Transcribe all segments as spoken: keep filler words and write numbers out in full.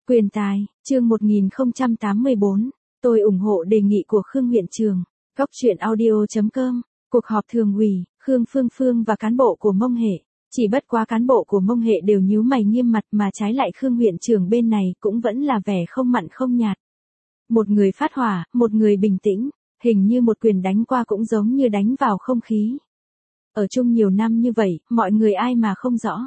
Quyền tài, chương một nghìn không trăm tám mươi bốn. Tôi ủng hộ đề nghị của Khương Huyền Trường. Góc truyện audio chấm com. Cuộc họp thường ủy, Khương Phương Phương và cán bộ của Mông Hệ. Chỉ bất quá cán bộ của Mông Hệ đều nhíu mày nghiêm mặt mà trái lại Khương Huyền Trường bên này cũng vẫn là vẻ không mặn không nhạt. Một người phát hỏa, một người bình tĩnh, hình như một quyền đánh qua cũng giống như đánh vào không khí. Ở chung nhiều năm như vậy, mọi người ai mà không rõ.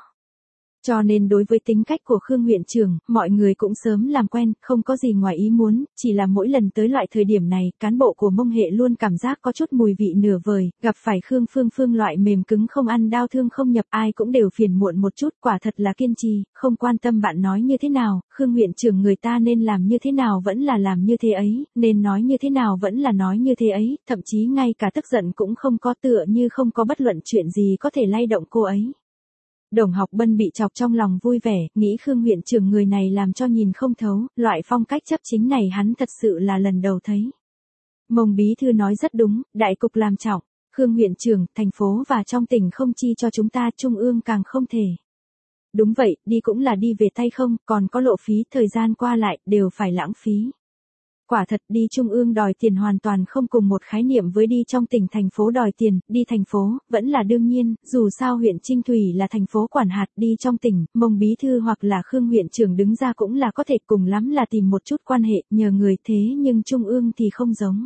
Cho nên đối với tính cách của Khương Huyền Trường, mọi người cũng sớm làm quen, không có gì ngoài ý muốn, chỉ là mỗi lần tới loại thời điểm này, cán bộ của Mông Hệ luôn cảm giác có chút mùi vị nửa vời, gặp phải Khương Phương Phương loại mềm cứng không ăn đau thương không nhập, ai cũng đều phiền muộn một chút, quả thật là kiên trì, không quan tâm bạn nói như thế nào, Khương Huyền Trường người ta nên làm như thế nào vẫn là làm như thế ấy, nên nói như thế nào vẫn là nói như thế ấy, thậm chí ngay cả tức giận cũng không có, tựa như không có bất luận chuyện gì có thể lay động cô ấy. Đồng Học Bân bị chọc trong lòng vui vẻ, nghĩ Khương Huyền Trường người này làm cho nhìn không thấu, loại phong cách chấp chính này hắn thật sự là lần đầu thấy. Mông bí thư nói rất đúng, đại cục làm trọng, Khương Huyền Trường, thành phố và trong tỉnh không chi cho chúng ta, trung ương càng không thể. Đúng vậy, đi cũng là đi về tay không, còn có lộ phí, thời gian qua lại, đều phải lãng phí. Quả thật đi trung ương đòi tiền hoàn toàn không cùng một khái niệm với đi trong tỉnh thành phố đòi tiền, đi thành phố, vẫn là đương nhiên, dù sao huyện Trinh Thủy là thành phố quản hạt, đi trong tỉnh, Mông bí thư hoặc là Khương huyện trưởng đứng ra cũng là có thể, cùng lắm là tìm một chút quan hệ, nhờ người, thế nhưng trung ương thì không giống.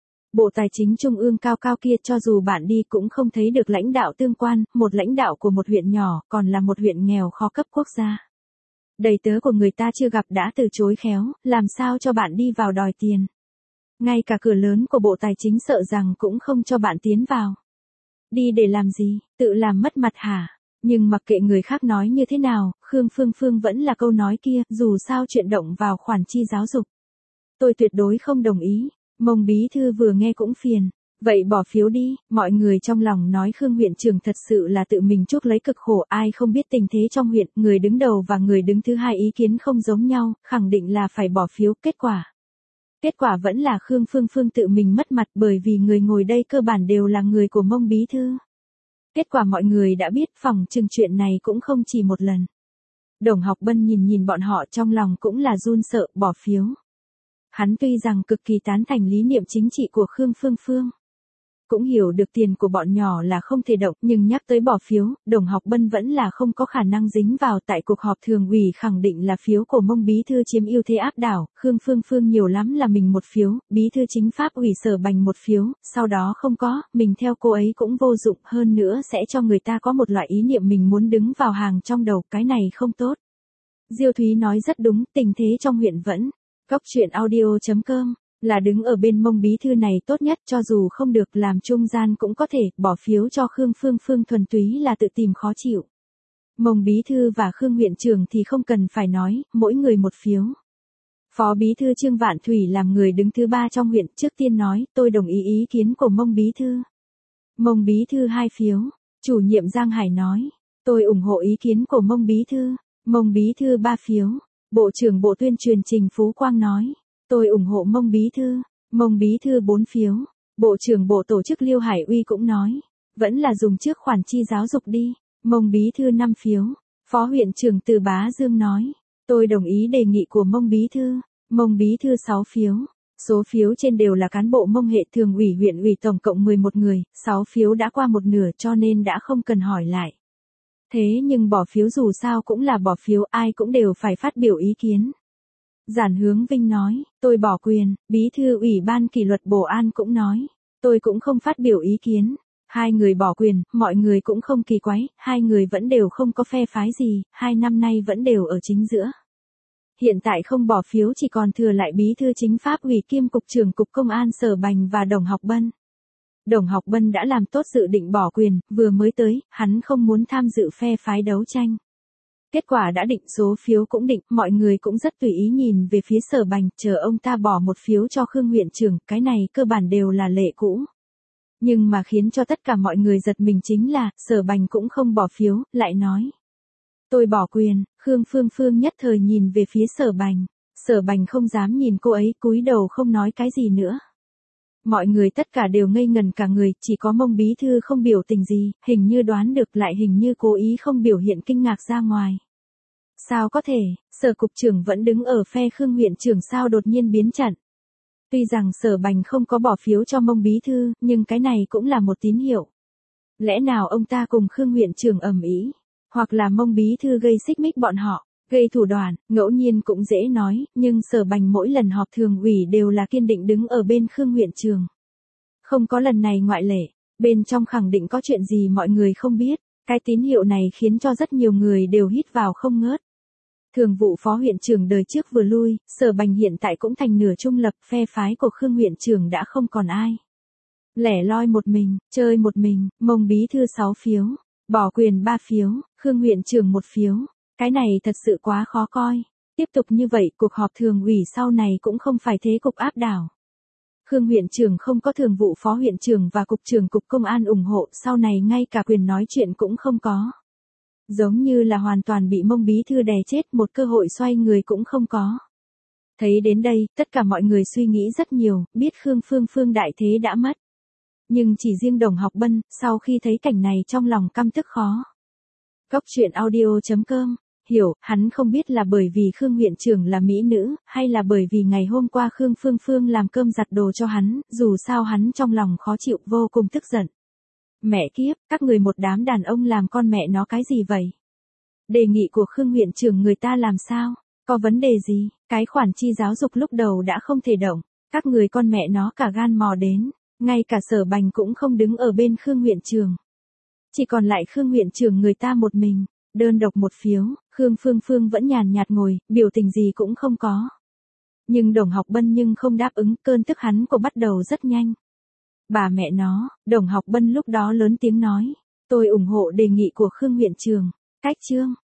Bộ Tài chính trung ương cao cao kia cho dù bạn đi cũng không thấy được lãnh đạo tương quan, một lãnh đạo của một huyện nhỏ, còn là một huyện nghèo khó cấp quốc gia. Đầy tớ của người ta chưa gặp đã từ chối khéo, làm sao cho bạn đi vào đòi tiền. Ngay cả cửa lớn của Bộ Tài chính sợ rằng cũng không cho bạn tiến vào. Đi để làm gì, tự làm mất mặt hả? Nhưng mặc kệ người khác nói như thế nào, Khương Phương Phương vẫn là câu nói kia, dù sao chuyện động vào khoản chi giáo dục. Tôi tuyệt đối không đồng ý, Mông bí thư vừa nghe cũng phiền. Vậy bỏ phiếu đi, mọi người trong lòng nói Khương huyện trưởng thật sự là tự mình chuốc lấy cực khổ, ai không biết tình thế trong huyện, người đứng đầu và người đứng thứ hai ý kiến không giống nhau, khẳng định là phải bỏ phiếu, kết quả. Kết quả vẫn là Khương Phương Phương tự mình mất mặt bởi vì người ngồi đây cơ bản đều là người của Mông bí thư. Kết quả mọi người đã biết, phòng chừng chuyện này cũng không chỉ một lần. Đồng Học Bân nhìn nhìn bọn họ trong lòng cũng là run sợ, bỏ phiếu. Hắn tuy rằng cực kỳ tán thành lý niệm chính trị của Khương Phương Phương. Cũng hiểu được tiền của bọn nhỏ là không thể động, nhưng nhắc tới bỏ phiếu, Đồng Học Bân vẫn là không có khả năng dính vào. Tại cuộc họp thường ủy khẳng định là phiếu của Mông bí thư chiếm ưu thế áp đảo, Khương Phương Phương nhiều lắm là mình một phiếu, bí thư chính pháp ủy Sở Bành một phiếu, sau đó không có, mình theo cô ấy cũng vô dụng, hơn nữa sẽ cho người ta có một loại ý niệm mình muốn đứng vào hàng trong đầu, cái này không tốt. Diêu Thúy nói rất đúng, tình thế trong huyện vẫn. Góc truyện audio chấm com. Là đứng ở bên Mông bí thư này tốt nhất, cho dù không được làm trung gian cũng có thể, bỏ phiếu cho Khương Phương Phương thuần túy là tự tìm khó chịu. Mông bí thư và Khương huyện trưởng thì không cần phải nói, mỗi người một phiếu. Phó bí thư Trương Vạn Thủy làm người đứng thứ ba trong huyện, trước tiên nói, tôi đồng ý ý kiến của Mông bí thư. Mông bí thư hai phiếu. Chủ nhiệm Giang Hải nói, tôi ủng hộ ý kiến của Mông bí thư. Mông bí thư ba phiếu. Bộ trưởng Bộ Tuyên truyền Trình Phú Quang nói, tôi ủng hộ Mông bí thư. Mông bí thư bốn phiếu. Bộ trưởng Bộ Tổ chức Liêu Hải Uy cũng nói, vẫn là dùng trước khoản chi giáo dục đi. Mông bí thư năm phiếu. Phó huyện trưởng Từ Bá Dương nói, tôi đồng ý đề nghị của Mông bí thư. Mông bí thư sáu phiếu. Số phiếu trên đều là cán bộ Mông Hệ thường ủy huyện ủy tổng cộng mười một người, sáu phiếu đã qua một nửa cho nên đã không cần hỏi lại. Thế nhưng bỏ phiếu dù sao cũng là bỏ phiếu, ai cũng đều phải phát biểu ý kiến. Giản Hướng Vinh nói, tôi bỏ quyền, bí thư ủy ban kỷ luật Bổ An cũng nói, tôi cũng không phát biểu ý kiến. Hai người bỏ quyền, mọi người cũng không kỳ quái, hai người vẫn đều không có phe phái gì, hai năm nay vẫn đều ở chính giữa. Hiện tại không bỏ phiếu chỉ còn thừa lại bí thư chính pháp ủy kiêm cục trưởng cục công an Sở Bành và Đồng Học Bân. Đồng Học Bân đã làm tốt dự định bỏ quyền, vừa mới tới, hắn không muốn tham dự phe phái đấu tranh. Kết quả đã định, số phiếu cũng định, mọi người cũng rất tùy ý nhìn về phía Sở Bành, chờ ông ta bỏ một phiếu cho Khương huyện trưởng, cái này cơ bản đều là lệ cũ. Nhưng mà khiến cho tất cả mọi người giật mình chính là, Sở Bành cũng không bỏ phiếu, lại nói. Tôi bỏ quyền, Khương Phương Phương nhất thời nhìn về phía Sở Bành. Sở Bành không dám nhìn cô ấy, cúi đầu không nói cái gì nữa. Mọi người tất cả đều ngây ngần cả người, chỉ có Mông bí thư không biểu tình gì, hình như đoán được lại hình như cố ý không biểu hiện kinh ngạc ra ngoài. Sao có thể, Sở cục trưởng vẫn đứng ở phe Khương huyện trưởng sao đột nhiên biến trận. Tuy rằng Sở Bành không có bỏ phiếu cho Mông bí thư, nhưng cái này cũng là một tín hiệu. Lẽ nào ông ta cùng Khương huyện trưởng ầm ĩ, hoặc là Mông bí thư gây xích mích bọn họ, gây thủ đoạn, ngẫu nhiên cũng dễ nói, nhưng Sở Bành mỗi lần họp thường ủy đều là kiên định đứng ở bên Khương huyện trưởng. Không có lần này ngoại lệ, bên trong khẳng định có chuyện gì mọi người không biết, cái tín hiệu này khiến cho rất nhiều người đều hít vào không ngớt. Thường vụ phó huyện trưởng đời trước vừa lui, Sở Bành hiện tại cũng thành nửa trung lập, phe phái của Khương huyện trưởng đã không còn ai. Lẻ loi một mình, chơi một mình, Mông bí thư sáu phiếu, bỏ quyền ba phiếu, Khương huyện trưởng một phiếu, cái này thật sự quá khó coi. Tiếp tục như vậy, cuộc họp thường ủy sau này cũng không phải thế cục áp đảo. Khương huyện trưởng không có thường vụ phó huyện trưởng và cục trưởng cục công an ủng hộ, sau này ngay cả quyền nói chuyện cũng không có. Giống như là hoàn toàn bị Mông bí thư đè chết, một cơ hội xoay người cũng không có. Thấy đến đây, tất cả mọi người suy nghĩ rất nhiều, biết Khương Phương Phương đại thế đã mất. Nhưng chỉ riêng Đồng Học Bân, sau khi thấy cảnh này trong lòng căm tức khó. Góc truyện audio chấm com, hiểu, hắn không biết là bởi vì Khương huyện trưởng là mỹ nữ, hay là bởi vì ngày hôm qua Khương Phương Phương làm cơm giặt đồ cho hắn, dù sao hắn trong lòng khó chịu vô cùng tức giận. Mẹ kiếp, các người một đám đàn ông làm con mẹ nó cái gì vậy? Đề nghị của Khương huyện trưởng người ta làm sao? Có vấn đề gì? Cái khoản chi giáo dục lúc đầu đã không thể động, các người con mẹ nó cả gan mò đến, ngay cả Sở Bành cũng không đứng ở bên Khương huyện trưởng. Chỉ còn lại Khương huyện trưởng người ta một mình, đơn độc một phiếu, Khương Phương Phương vẫn nhàn nhạt ngồi, biểu tình gì cũng không có. Nhưng Đồng Học Bân nhưng không đáp ứng, cơn tức hắn của bắt đầu rất nhanh. Bà mẹ nó, Đồng Học Bân lúc đó lớn tiếng nói, tôi ủng hộ đề nghị của Khương huyện trưởng. Cách chương.